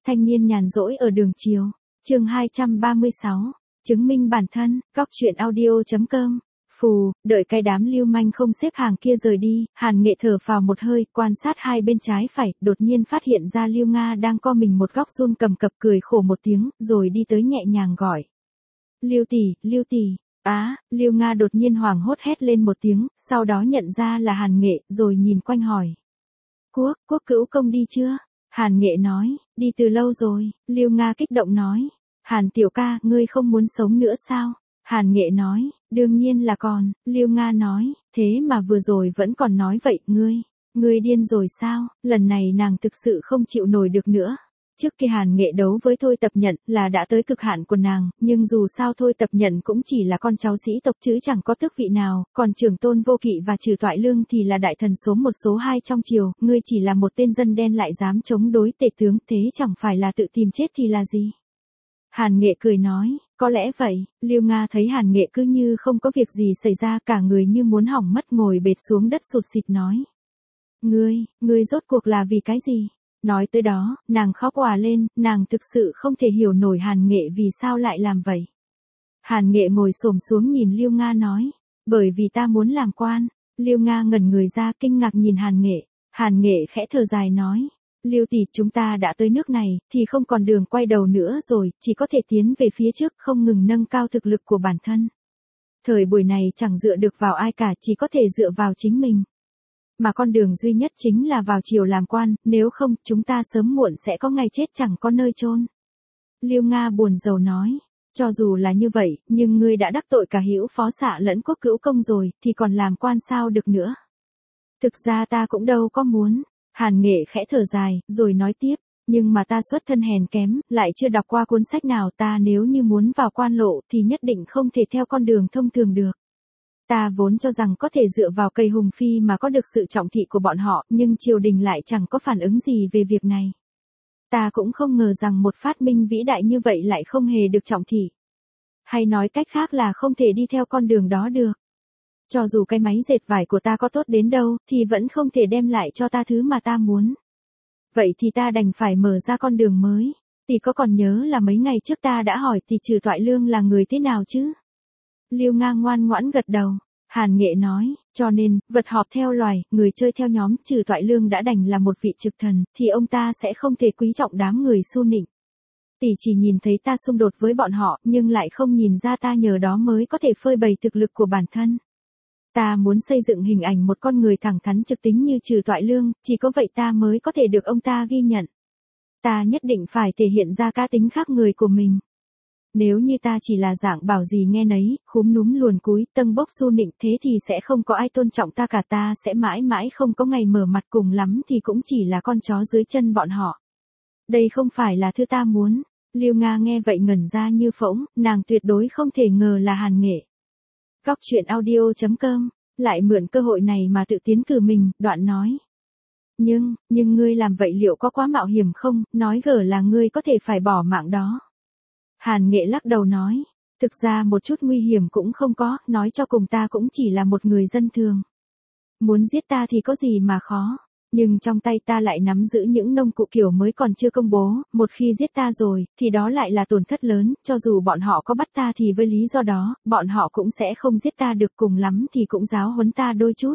Thanh niên nhàn rỗi ở đường chiều. Chương 236. Chứng minh bản thân. Góc truyện audio.com. Phù, đợi cái đám lưu manh không xếp hàng kia rời đi, Hàn Nghệ thở phào một hơi, quan sát hai bên trái phải, đột nhiên phát hiện ra Lưu Nga đang co mình một góc run cầm cập, cười khổ một tiếng, rồi đi tới nhẹ nhàng gọi. Lưu tỷ, Lưu Nga đột nhiên hoảng hốt hét lên một tiếng, sau đó nhận ra là Hàn Nghệ, rồi nhìn quanh hỏi. Quốc cữu công đi chưa? Hàn Nghệ nói, đi từ lâu rồi. Lưu Nga kích động nói, Hàn tiểu ca, ngươi không muốn sống nữa sao? Hàn Nghệ nói, đương nhiên là còn. Lưu Nga nói, thế mà vừa rồi vẫn còn nói vậy, ngươi điên rồi sao? Lần này nàng thực sự không chịu nổi được nữa. Trước khi Hàn Nghệ đấu với Thôi Tập Nhận là đã tới cực hạn của nàng, nhưng dù sao Thôi Tập Nhận cũng chỉ là con cháu sĩ tộc chứ chẳng có tước vị nào, còn Trưởng Tôn Vô Kỵ và Trừ Toại Lương thì là đại thần số 1 số 2 trong triều, ngươi chỉ là một tên dân đen lại dám chống đối tể tướng, thế chẳng phải là tự tìm chết thì là gì? Hàn Nghệ cười nói, có lẽ vậy. Lưu Nga thấy Hàn Nghệ cứ như không có việc gì xảy ra, cả người như muốn hỏng mất, ngồi bệt xuống đất sụt sịt nói. Ngươi rốt cuộc là vì cái gì? Nói tới đó, nàng khóc òa lên, nàng thực sự không thể hiểu nổi Hàn Nghệ vì sao lại làm vậy. Hàn Nghệ ngồi xổm xuống nhìn Lưu Nga nói, bởi vì ta muốn làm quan. Lưu Nga ngẩn người ra kinh ngạc nhìn Hàn Nghệ. Hàn Nghệ khẽ thở dài nói, Lưu tỷ, chúng ta đã tới nước này, thì không còn đường quay đầu nữa rồi, chỉ có thể tiến về phía trước, không ngừng nâng cao thực lực của bản thân. Thời buổi này chẳng dựa được vào ai cả, chỉ có thể dựa vào chính mình. Mà con đường duy nhất chính là vào triều làm quan, nếu không, chúng ta sớm muộn sẽ có ngày chết chẳng có nơi chôn. Lưu Nga buồn rầu nói, cho dù là như vậy, nhưng ngươi đã đắc tội cả Hữu Phó Xạ lẫn Quốc Cữu công rồi, thì còn làm quan sao được nữa. Thực ra ta cũng đâu có muốn. Hàn Nghệ khẽ thở dài, rồi nói tiếp, nhưng mà ta xuất thân hèn kém, lại chưa đọc qua cuốn sách nào, ta nếu như muốn vào quan lộ thì nhất định không thể theo con đường thông thường được. Ta vốn cho rằng có thể dựa vào cây hùng phi mà có được sự trọng thị của bọn họ, nhưng triều đình lại chẳng có phản ứng gì về việc này. Ta cũng không ngờ rằng một phát minh vĩ đại như vậy lại không hề được trọng thị. Hay nói cách khác là không thể đi theo con đường đó được. Cho dù cái máy dệt vải của ta có tốt đến đâu, thì vẫn không thể đem lại cho ta thứ mà ta muốn. Vậy thì ta đành phải mở ra con đường mới. Tỷ có còn nhớ là mấy ngày trước ta đã hỏi tỷ Trừ Toại Lương là người thế nào chứ? Lưu Nga ngoan ngoãn gật đầu. Hàn Nghệ nói, cho nên, vật họp theo loài, người chơi theo nhóm, Trừ Toại Lương đã đành là một vị trực thần, thì ông ta sẽ không thể quý trọng đám người su nịnh. Tỷ chỉ nhìn thấy ta xung đột với bọn họ, nhưng lại không nhìn ra ta nhờ đó mới có thể phơi bày thực lực của bản thân. Ta muốn xây dựng hình ảnh một con người thẳng thắn trực tính như Trừ Toại Lương, chỉ có vậy ta mới có thể được ông ta ghi nhận. Ta nhất định phải thể hiện ra cá tính khác người của mình. Nếu như ta chỉ là dạng bảo gì nghe nấy, khúm núm luồn cúi, tâng bốc su nịnh, thế thì sẽ không có ai tôn trọng ta cả, ta sẽ mãi mãi không có ngày mở mặt, cùng lắm thì cũng chỉ là con chó dưới chân bọn họ. Đây không phải là thứ ta muốn. Lưu Nga nghe vậy ngẩn ra như phỗng, nàng tuyệt đối không thể ngờ là Hàn Nghệ. Góc truyện audio.com, lại mượn cơ hội này mà tự tiến cử mình, đoạn nói. Nhưng ngươi làm vậy liệu có quá mạo hiểm không, nói gở là ngươi có thể phải bỏ mạng đó. Hàn Nghệ lắc đầu nói, thực ra một chút nguy hiểm cũng không có, nói cho cùng ta cũng chỉ là một người dân thường. Muốn giết ta thì có gì mà khó, nhưng trong tay ta lại nắm giữ những nông cụ kiểu mới còn chưa công bố, một khi giết ta rồi, thì đó lại là tổn thất lớn, cho dù bọn họ có bắt ta thì với lý do đó, bọn họ cũng sẽ không giết ta được, cùng lắm thì cũng giáo huấn ta đôi chút.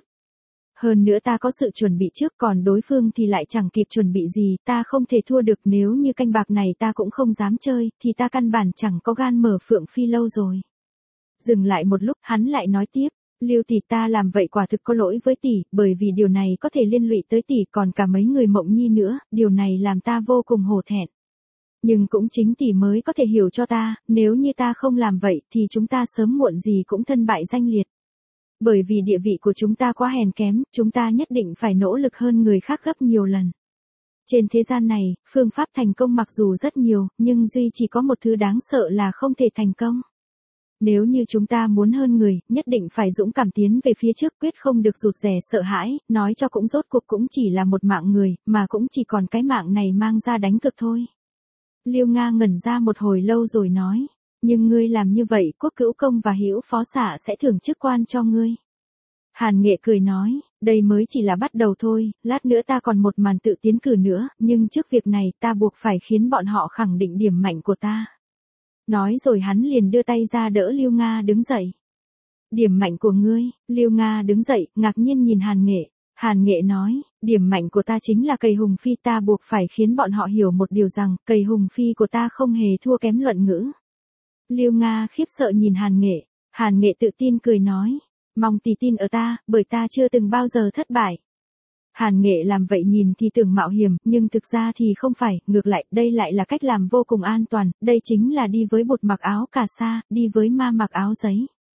Hơn nữa ta có sự chuẩn bị trước, còn đối phương thì lại chẳng kịp chuẩn bị gì, ta không thể thua được, nếu như canh bạc này ta cũng không dám chơi, thì ta căn bản chẳng có gan mở Phượng Phi lâu rồi. Dừng lại một lúc, hắn lại nói tiếp, Lưu tỷ, ta làm vậy quả thực có lỗi với tỷ, bởi vì điều này có thể liên lụy tới tỷ, còn cả mấy người Mộng Nhi nữa, điều này làm ta vô cùng hổ thẹn. Nhưng cũng chính tỷ mới có thể hiểu cho ta, nếu như ta không làm vậy thì chúng ta sớm muộn gì cũng thân bại danh liệt. Bởi vì địa vị của chúng ta quá hèn kém, chúng ta nhất định phải nỗ lực hơn người khác gấp nhiều lần. Trên thế gian này, phương pháp thành công mặc dù rất nhiều, nhưng duy chỉ có một thứ đáng sợ là không thể thành công. Nếu như chúng ta muốn hơn người, nhất định phải dũng cảm tiến về phía trước, quyết không được rụt rè sợ hãi, nói cho cũng rốt cuộc cũng chỉ là một mạng người, mà cũng chỉ còn cái mạng này mang ra đánh cực thôi. Lưu Nga ngẩn ra một hồi lâu rồi nói, nhưng ngươi làm như vậy, Quốc Cữu công và Hữu Phó Xạ sẽ thưởng chức quan cho ngươi. Hàn Nghệ cười nói, đây mới chỉ là bắt đầu thôi, lát nữa ta còn một màn tự tiến cử nữa, nhưng trước việc này ta buộc phải khiến bọn họ khẳng định điểm mạnh của ta. Nói rồi hắn liền đưa tay ra đỡ Lưu Nga đứng dậy. Điểm mạnh của ngươi, Lưu Nga đứng dậy, ngạc nhiên nhìn Hàn Nghệ. Hàn Nghệ nói, điểm mạnh của ta chính là cầy hùng phi, ta buộc phải khiến bọn họ hiểu một điều rằng, cầy hùng phi của ta không hề thua kém luận ngữ. Lưu Nga khiếp sợ nhìn Hàn Nghệ. Hàn Nghệ tự tin cười nói, mong tỷ tin ở ta, bởi ta chưa từng bao giờ thất bại. Hàn Nghệ làm vậy nhìn thì tưởng mạo hiểm, nhưng thực ra thì không phải, ngược lại, đây lại là cách làm vô cùng an toàn, đây chính là đi với bột mặc áo cà sa, đi với ma mặc áo giấy.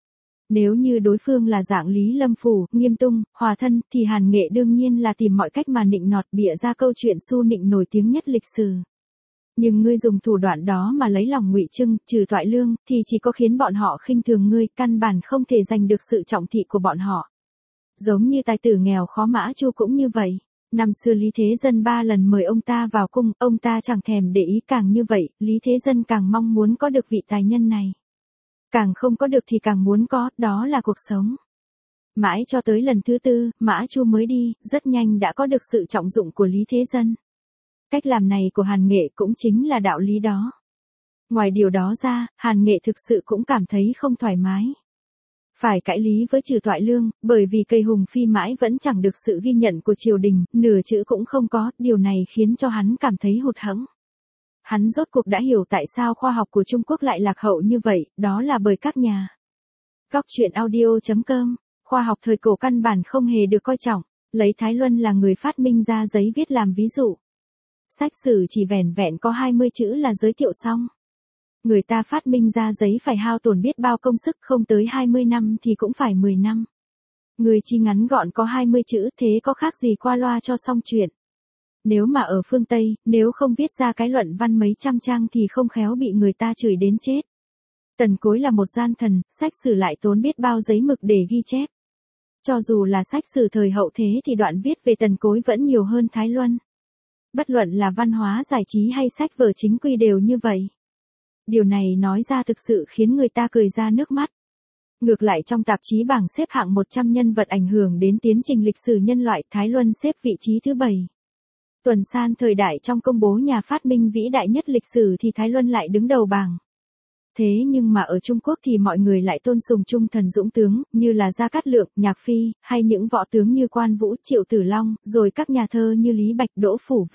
Nếu như đối phương là dạng Lý Lâm Phủ, Nghiêm Tung, Hòa Thân, thì Hàn Nghệ đương nhiên là tìm mọi cách mà nịnh nọt bịa ra câu chuyện su nịnh nổi tiếng nhất lịch sử. Nhưng ngươi dùng thủ đoạn đó mà lấy lòng Ngụy Trưng, trừ Toại Lương, thì chỉ có khiến bọn họ khinh thường ngươi, căn bản không thể giành được sự trọng thị của bọn họ. Giống như tài tử nghèo khó Mã Chu cũng như vậy. Năm xưa Lý Thế Dân 3 lần mời ông ta vào cung, ông ta chẳng thèm để ý, càng như vậy, Lý Thế Dân càng mong muốn có được vị tài nhân này. Càng không có được thì càng muốn có, đó là cuộc sống. Mãi cho tới lần thứ 4, Mã Chu mới đi, rất nhanh đã có được sự trọng dụng của Lý Thế Dân. Cách làm này của Hàn Nghệ cũng chính là đạo lý đó. Ngoài điều đó ra, Hàn Nghệ thực sự cũng cảm thấy không thoải mái. Phải cãi lý với trừ Toại Lương, bởi vì cây hùng phi mãi vẫn chẳng được sự ghi nhận của triều đình, nửa chữ cũng không có, điều này khiến cho hắn cảm thấy hụt hẫng. Hắn rốt cuộc đã hiểu tại sao khoa học của Trung Quốc lại lạc hậu như vậy, đó là bởi các nhà. Góc truyện audio.com, khoa học thời cổ căn bản không hề được coi trọng, lấy Thái Luân là người phát minh ra giấy viết làm ví dụ. Sách sử chỉ vẻn vẹn có 20 chữ là giới thiệu xong. Người ta phát minh ra giấy phải hao tổn biết bao công sức, không tới 20 năm thì cũng phải 10 năm. Người chi ngắn gọn có 20 chữ, thế có khác gì qua loa cho xong chuyện. Nếu mà ở phương Tây, nếu không viết ra cái luận văn mấy trăm trang thì không khéo bị người ta chửi đến chết. Tần Cối là một gian thần, sách sử lại tốn biết bao giấy mực để ghi chép. Cho dù là sách sử thời hậu thế thì đoạn viết về Tần Cối vẫn nhiều hơn Thái Luân. Bất luận là văn hóa giải trí hay sách vở chính quy đều như vậy. Điều này nói ra thực sự khiến người ta cười ra nước mắt. Ngược lại trong tạp chí bảng xếp hạng 100 nhân vật ảnh hưởng đến tiến trình lịch sử nhân loại, Thái Luân xếp vị trí thứ 7. Tuần san thời đại trong công bố nhà phát minh vĩ đại nhất lịch sử thì Thái Luân lại đứng đầu bảng. Thế nhưng mà ở Trung Quốc thì mọi người lại tôn sùng trung thần dũng tướng, như là Gia Cát Lượng, Nhạc Phi, hay những võ tướng như Quan Vũ, Triệu Tử Long, rồi các nhà thơ như Lý Bạch, Đỗ Phủ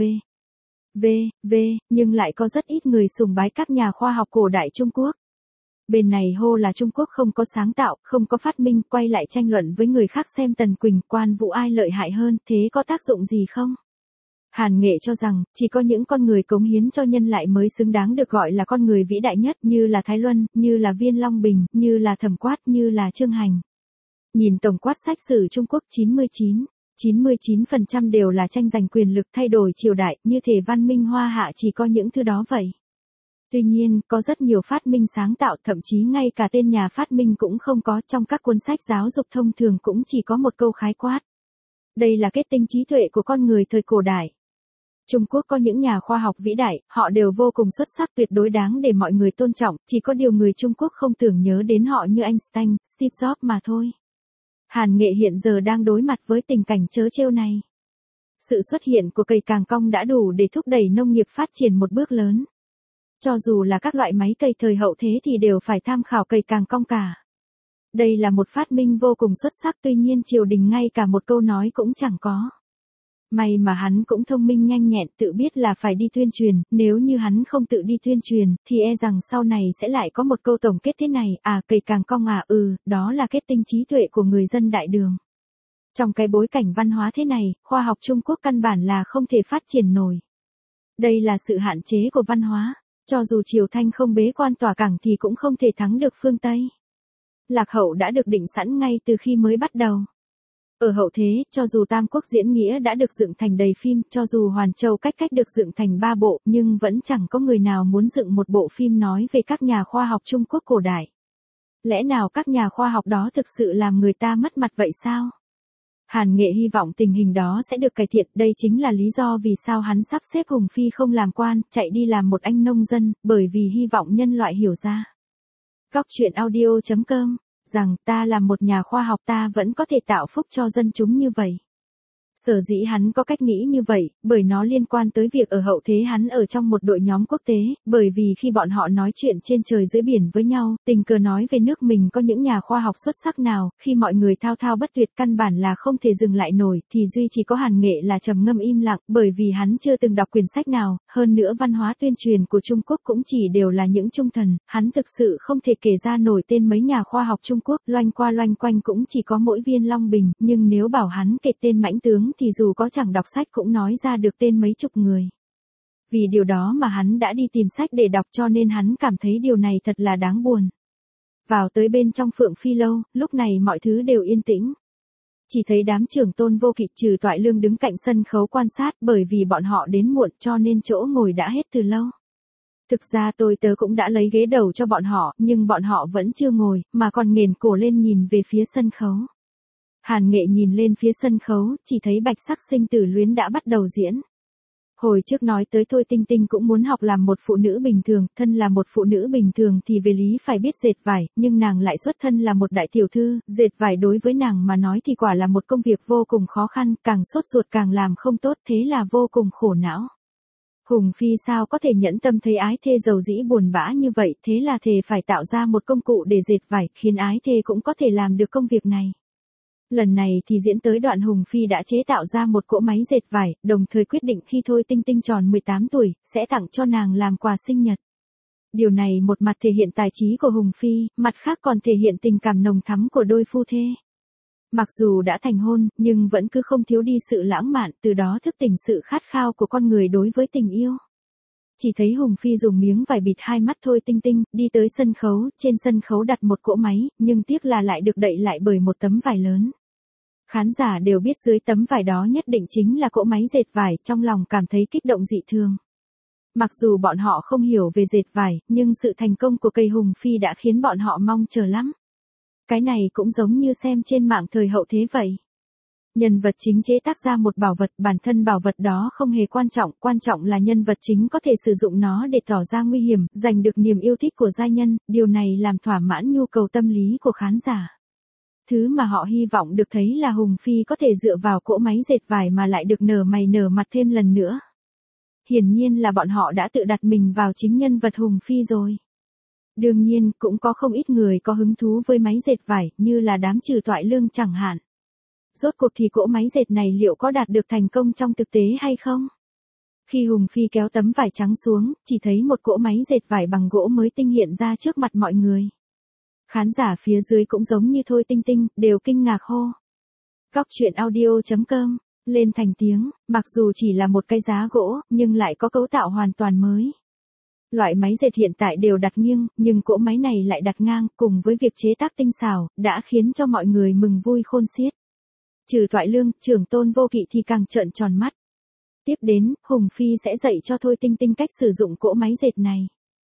v.v., nhưng lại có rất ít người sùng bái các nhà khoa học cổ đại Trung Quốc. Bên này hô là Trung Quốc không có sáng tạo, không có phát minh, quay lại tranh luận với người khác xem Tần Quỳnh, Quan Vũ ai lợi hại hơn, thế có tác dụng gì không? Hàn Nghệ cho rằng, chỉ có những con người cống hiến cho nhân loại mới xứng đáng được gọi là con người vĩ đại nhất, như là Thái Luân, như là Viên Long Bình, như là Thẩm Quát, như là Trương Hành. Nhìn tổng quát sách sử Trung Quốc 99% đều là tranh giành quyền lực, thay đổi triều đại, như thể văn minh Hoa Hạ chỉ có những thứ đó vậy. Tuy nhiên, có rất nhiều phát minh sáng tạo, thậm chí ngay cả tên nhà phát minh cũng không có, trong các cuốn sách giáo dục thông thường cũng chỉ có một câu khái quát. Đây là kết tinh trí tuệ của con người thời cổ đại. Trung Quốc có những nhà khoa học vĩ đại, họ đều vô cùng xuất sắc, tuyệt đối đáng để mọi người tôn trọng, chỉ có điều người Trung Quốc không tưởng nhớ đến họ như Einstein, Steve Jobs mà thôi. Hàn Nghệ hiện giờ đang đối mặt với tình cảnh trớ trêu này. Sự xuất hiện của cày càng cong đã đủ để thúc đẩy nông nghiệp phát triển một bước lớn. Cho dù là các loại máy cày thời hậu thế thì đều phải tham khảo cày càng cong cả. Đây là một phát minh vô cùng xuất sắc, tuy nhiên triều đình ngay cả một câu nói cũng chẳng có. May mà hắn cũng thông minh nhanh nhẹn, tự biết là phải đi tuyên truyền, nếu như hắn không tự đi tuyên truyền, thì e rằng sau này sẽ lại có một câu tổng kết thế này, cày càng cong đó là kết tinh trí tuệ của người dân đại đường. Trong cái bối cảnh văn hóa thế này, khoa học Trung Quốc căn bản là không thể phát triển nổi. Đây là sự hạn chế của văn hóa, cho dù Triều Thanh không bế quan tỏa cảng thì cũng không thể thắng được phương Tây. Lạc hậu đã được định sẵn ngay từ khi mới bắt đầu. Ở hậu thế, cho dù Tam Quốc diễn nghĩa đã được dựng thành đầy phim, cho dù Hoàn Châu cách được dựng thành 3 bộ, nhưng vẫn chẳng có người nào muốn dựng một bộ phim nói về các nhà khoa học Trung Quốc cổ đại. Lẽ nào các nhà khoa học đó thực sự làm người ta mất mặt vậy sao? Hàn Nghệ hy vọng tình hình đó sẽ được cải thiện, đây chính là lý do vì sao hắn sắp xếp Hùng Phi không làm quan, chạy đi làm một anh nông dân, bởi vì hy vọng nhân loại hiểu ra. Góc truyện audio.com rằng ta là một nhà khoa học ta vẫn có thể tạo phúc cho dân chúng như vậy. Sở dĩ hắn có cách nghĩ như vậy, bởi nó liên quan tới việc ở hậu thế hắn ở trong một đội nhóm quốc tế, bởi vì khi bọn họ nói chuyện trên trời dưới biển với nhau, tình cờ nói về nước mình có những nhà khoa học xuất sắc nào, khi mọi người thao thao bất tuyệt căn bản là không thể dừng lại nổi, thì duy chỉ có Hàn Nghệ là trầm ngâm im lặng, bởi vì hắn chưa từng đọc quyển sách nào, hơn nữa văn hóa tuyên truyền của Trung Quốc cũng chỉ đều là những trung thần, hắn thực sự không thể kể ra nổi tên mấy nhà khoa học Trung Quốc, loanh qua loanh quanh cũng chỉ có mỗi Viên Long Bình, nhưng nếu bảo hắn kể tên mãnh tướng thì dù có chẳng đọc sách cũng nói ra được tên mấy chục người. Vì điều đó mà hắn đã đi tìm sách để đọc cho nên hắn cảm thấy điều này thật là đáng buồn. Vào tới bên trong Phượng Phi Lâu, lúc này mọi thứ đều yên tĩnh. Chỉ thấy đám trưởng tôn Vô Kỵ Trừ Toại Lương đứng cạnh sân khấu quan sát, bởi vì bọn họ đến muộn cho nên chỗ ngồi đã hết từ lâu. Thực ra tôi tớ cũng đã lấy ghế đầu cho bọn họ, nhưng bọn họ vẫn chưa ngồi, mà còn nghển cổ lên nhìn về phía sân khấu. Hàn Nghệ nhìn lên phía sân khấu, chỉ thấy bạch sắc sinh tử luyến đã bắt đầu diễn. Hồi trước nói tới Thôi Tinh Tinh cũng muốn học làm một phụ nữ bình thường, thân là một phụ nữ bình thường thì về lý phải biết dệt vải, nhưng nàng lại xuất thân là một đại tiểu thư, dệt vải đối với nàng mà nói thì quả là một công việc vô cùng khó khăn, càng sốt ruột càng làm không tốt, thế là vô cùng khổ não. Hùng Phi sao có thể nhẫn tâm thấy ái thê giàu dĩ buồn bã như vậy, thế là thề phải tạo ra một công cụ để dệt vải, khiến ái thê cũng có thể làm được công việc này. Lần này thì diễn tới đoạn Hùng Phi đã chế tạo ra một cỗ máy dệt vải, đồng thời quyết định khi Thôi Tinh Tinh tròn 18 tuổi, sẽ tặng cho nàng làm quà sinh nhật. Điều này một mặt thể hiện tài trí của Hùng Phi, mặt khác còn thể hiện tình cảm nồng thắm của đôi phu thê. Mặc dù đã thành hôn, nhưng vẫn cứ không thiếu đi sự lãng mạn, từ đó thức tỉnh sự khát khao của con người đối với tình yêu. Chỉ thấy Hùng Phi dùng miếng vải bịt hai mắt Thôi Tinh Tinh, đi tới sân khấu, trên sân khấu đặt một cỗ máy, nhưng tiếc là lại được đậy lại bởi một tấm vải lớn. Khán giả đều biết dưới tấm vải đó nhất định chính là cỗ máy dệt vải, trong lòng cảm thấy kích động dị thường. Mặc dù bọn họ không hiểu về dệt vải, nhưng sự thành công của cây Hùng Phi đã khiến bọn họ mong chờ lắm. Cái này cũng giống như xem trên mạng thời hậu thế vậy. Nhân vật chính chế tác ra một bảo vật, bản thân bảo vật đó không hề quan trọng là nhân vật chính có thể sử dụng nó để tỏ ra nguy hiểm, giành được niềm yêu thích của giai nhân, điều này làm thỏa mãn nhu cầu tâm lý của khán giả. Thứ mà họ hy vọng được thấy là Hùng Phi có thể dựa vào cỗ máy dệt vải mà lại được nở mày nở mặt thêm lần nữa. Hiển nhiên là bọn họ đã tự đặt mình vào chính nhân vật Hùng Phi rồi. Đương nhiên, cũng có không ít người có hứng thú với máy dệt vải, như là đám Trừ Toại Lương chẳng hạn. Rốt cuộc thì cỗ máy dệt này liệu có đạt được thành công trong thực tế hay không? Khi Hùng Phi kéo tấm vải trắng xuống, chỉ thấy một cỗ máy dệt vải bằng gỗ mới tinh hiện ra trước mặt mọi người. Khán giả phía dưới cũng giống như Thôi Tinh Tinh, đều kinh ngạc hô. Góc truyện audio.com, lên thành tiếng, mặc dù chỉ là một cái giá gỗ, nhưng lại có cấu tạo hoàn toàn mới. Loại máy dệt hiện tại đều đặt nghiêng, nhưng cỗ máy này lại đặt ngang, cùng với việc chế tác tinh xảo, đã khiến cho mọi người mừng vui khôn xiết. Trừ Toại Lương, trưởng tôn Vô Kỵ thì càng trợn tròn mắt. Tiếp đến, Hùng Phi sẽ dạy cho Thôi Tinh Tinh cách sử dụng cỗ máy dệt này.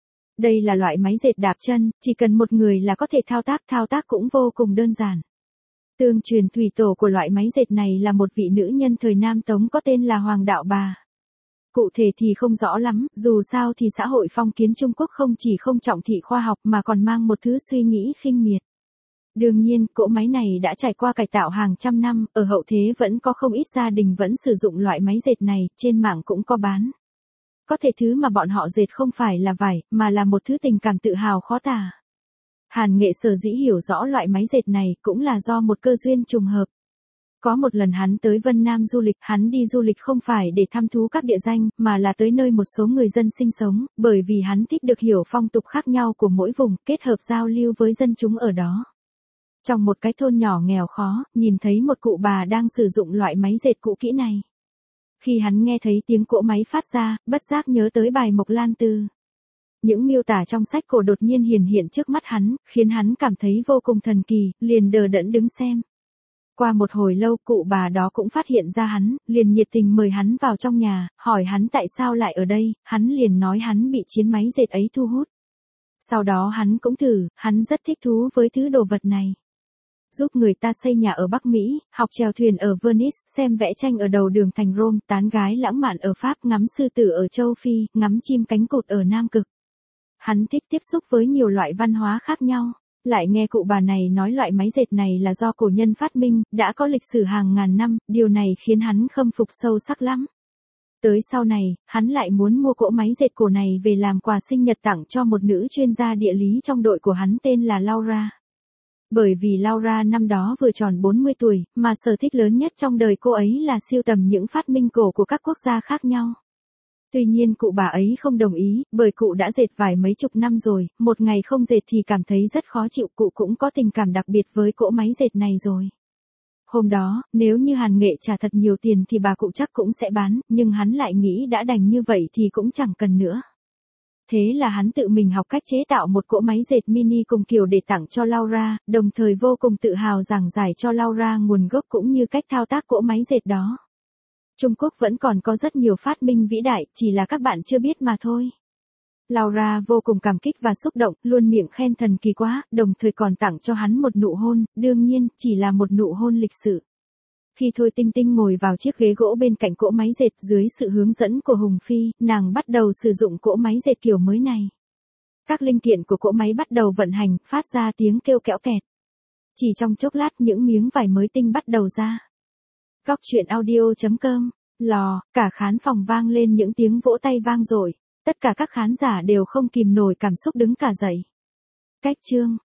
Đây là loại máy dệt đạp chân, chỉ cần một người là có thể thao tác cũng vô cùng đơn giản. Tương truyền thủy tổ của loại máy dệt này là một vị nữ nhân thời Nam Tống có tên là Hoàng Đạo Bà. Cụ thể thì không rõ lắm, dù sao thì xã hội phong kiến Trung Quốc không chỉ không trọng thị khoa học mà còn mang một thứ suy nghĩ khinh miệt. Đương nhiên, cỗ máy này đã trải qua cải tạo hàng trăm năm, ở hậu thế vẫn có không ít gia đình vẫn sử dụng loại máy dệt này, trên mạng cũng có bán. Có thể thứ mà bọn họ dệt không phải là vải, mà là một thứ tình cảm tự hào khó tả. Hàn Nghệ sở dĩ hiểu rõ loại máy dệt này cũng là do một cơ duyên trùng hợp. Có một lần hắn tới Vân Nam du lịch, hắn đi du lịch không phải để thăm thú các địa danh, mà là tới nơi một số người dân sinh sống, bởi vì hắn thích được hiểu phong tục khác nhau của mỗi vùng, kết hợp giao lưu với dân chúng ở đó. Trong một cái thôn nhỏ nghèo khó, nhìn thấy một cụ bà đang sử dụng loại máy dệt cũ kỹ này. Khi hắn nghe thấy tiếng cỗ máy phát ra, bất giác nhớ tới bài Mộc Lan Tư. Những miêu tả trong sách cổ đột nhiên hiển hiện trước mắt hắn, khiến hắn cảm thấy vô cùng thần kỳ, liền đờ đẫn đứng xem. Qua một hồi lâu, cụ bà đó cũng phát hiện ra hắn, liền nhiệt tình mời hắn vào trong nhà, hỏi hắn tại sao lại ở đây, hắn liền nói hắn bị chiến máy dệt ấy thu hút. Sau đó hắn cũng thử, hắn rất thích thú với thứ đồ vật này. Giúp người ta xây nhà ở Bắc Mỹ, học chèo thuyền ở Venice, xem vẽ tranh ở đầu đường thành Rome, tán gái lãng mạn ở Pháp, ngắm sư tử ở châu Phi, ngắm chim cánh cụt ở Nam Cực. Hắn thích tiếp xúc với nhiều loại văn hóa khác nhau. Lại nghe cụ bà này nói loại máy dệt này là do cổ nhân phát minh, đã có lịch sử hàng ngàn năm, điều này khiến hắn khâm phục sâu sắc lắm. Tới sau này, hắn lại muốn mua cỗ máy dệt cổ này về làm quà sinh nhật tặng cho một nữ chuyên gia địa lý trong đội của hắn tên là Laura. Bởi vì Laura năm đó vừa tròn 40 tuổi, mà sở thích lớn nhất trong đời cô ấy là sưu tầm những phát minh cổ của các quốc gia khác nhau. Tuy nhiên cụ bà ấy không đồng ý, bởi cụ đã dệt vải mấy chục năm rồi, một ngày không dệt thì cảm thấy rất khó chịu, cụ cũng có tình cảm đặc biệt với cỗ máy dệt này rồi. Hôm đó, nếu như Hàn Nghệ trả thật nhiều tiền thì bà cụ chắc cũng sẽ bán, nhưng hắn lại nghĩ đã đành như vậy thì cũng chẳng cần nữa. Thế là hắn tự mình học cách chế tạo một cỗ máy dệt mini cùng kiểu để tặng cho Laura, đồng thời vô cùng tự hào giảng giải cho Laura nguồn gốc cũng như cách thao tác cỗ máy dệt đó. Trung Quốc vẫn còn có rất nhiều phát minh vĩ đại, chỉ là các bạn chưa biết mà thôi. Laura vô cùng cảm kích và xúc động, luôn miệng khen thần kỳ quá, đồng thời còn tặng cho hắn một nụ hôn, đương nhiên, chỉ là một nụ hôn lịch sự. Khi Thôi Tinh Tinh ngồi vào chiếc ghế gỗ bên cạnh cỗ máy dệt dưới sự hướng dẫn của Hùng Phi, nàng bắt đầu sử dụng cỗ máy dệt kiểu mới này. Các linh kiện của cỗ máy bắt đầu vận hành, phát ra tiếng kêu kẽo kẹt. Chỉ trong chốc lát những miếng vải mới tinh bắt đầu ra. Góc truyện audio.com, lò, cả khán phòng vang lên những tiếng vỗ tay vang dội. Tất cả các khán giả đều không kìm nổi cảm xúc đứng cả dậy. Cách chương